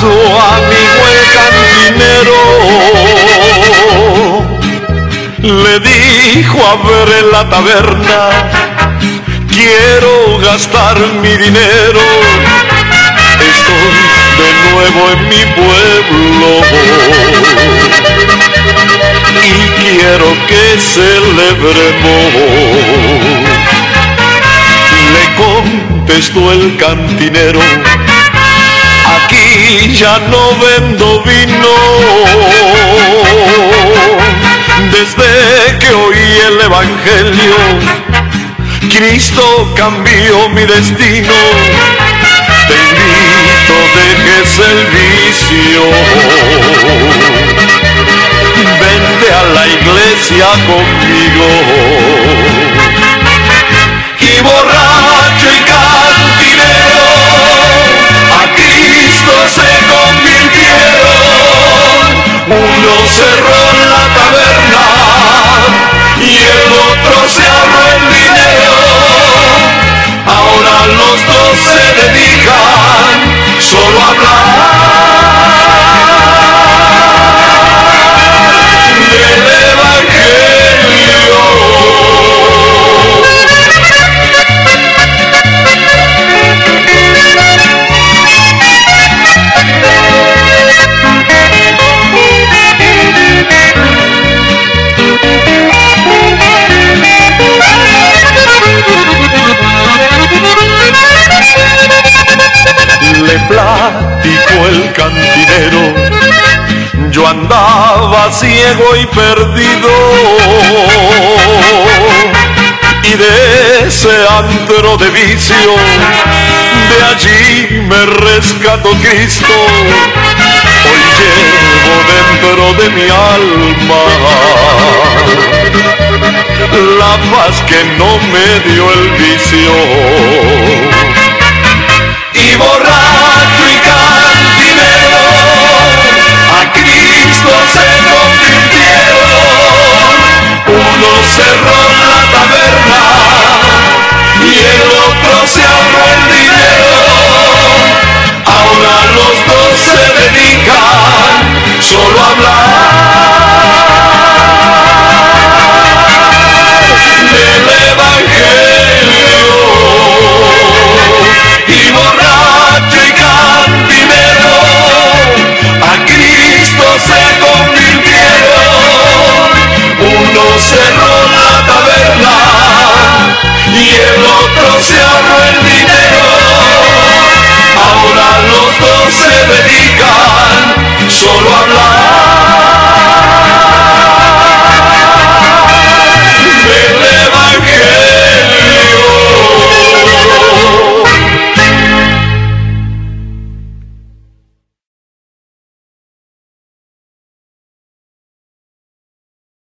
su amigo el cantinero le dijo: a ver, en la taberna quiero gastar mi dinero. Estoy de nuevo en mi pueblo y quiero que celebremos. Le contestó el cantinero: aquí ya no vendo vino. Desde que oí el evangelio, Cristo cambió mi destino. Te invito, dejes el vicio, vente a la iglesia conmigo. Y borracho y cantinero a Cristo se convirtieron. Uno cerró la taberna y el otro se ahorró el dinero. Ahora los dos se dedican solo a hablar del evangelio. Le platicó el cantinero: yo andaba ciego y perdido, y de ese antro de vicio, de allí me rescató Cristo. Hoy llevo dentro de mi alma la paz que no me dio el vicio. Y borrar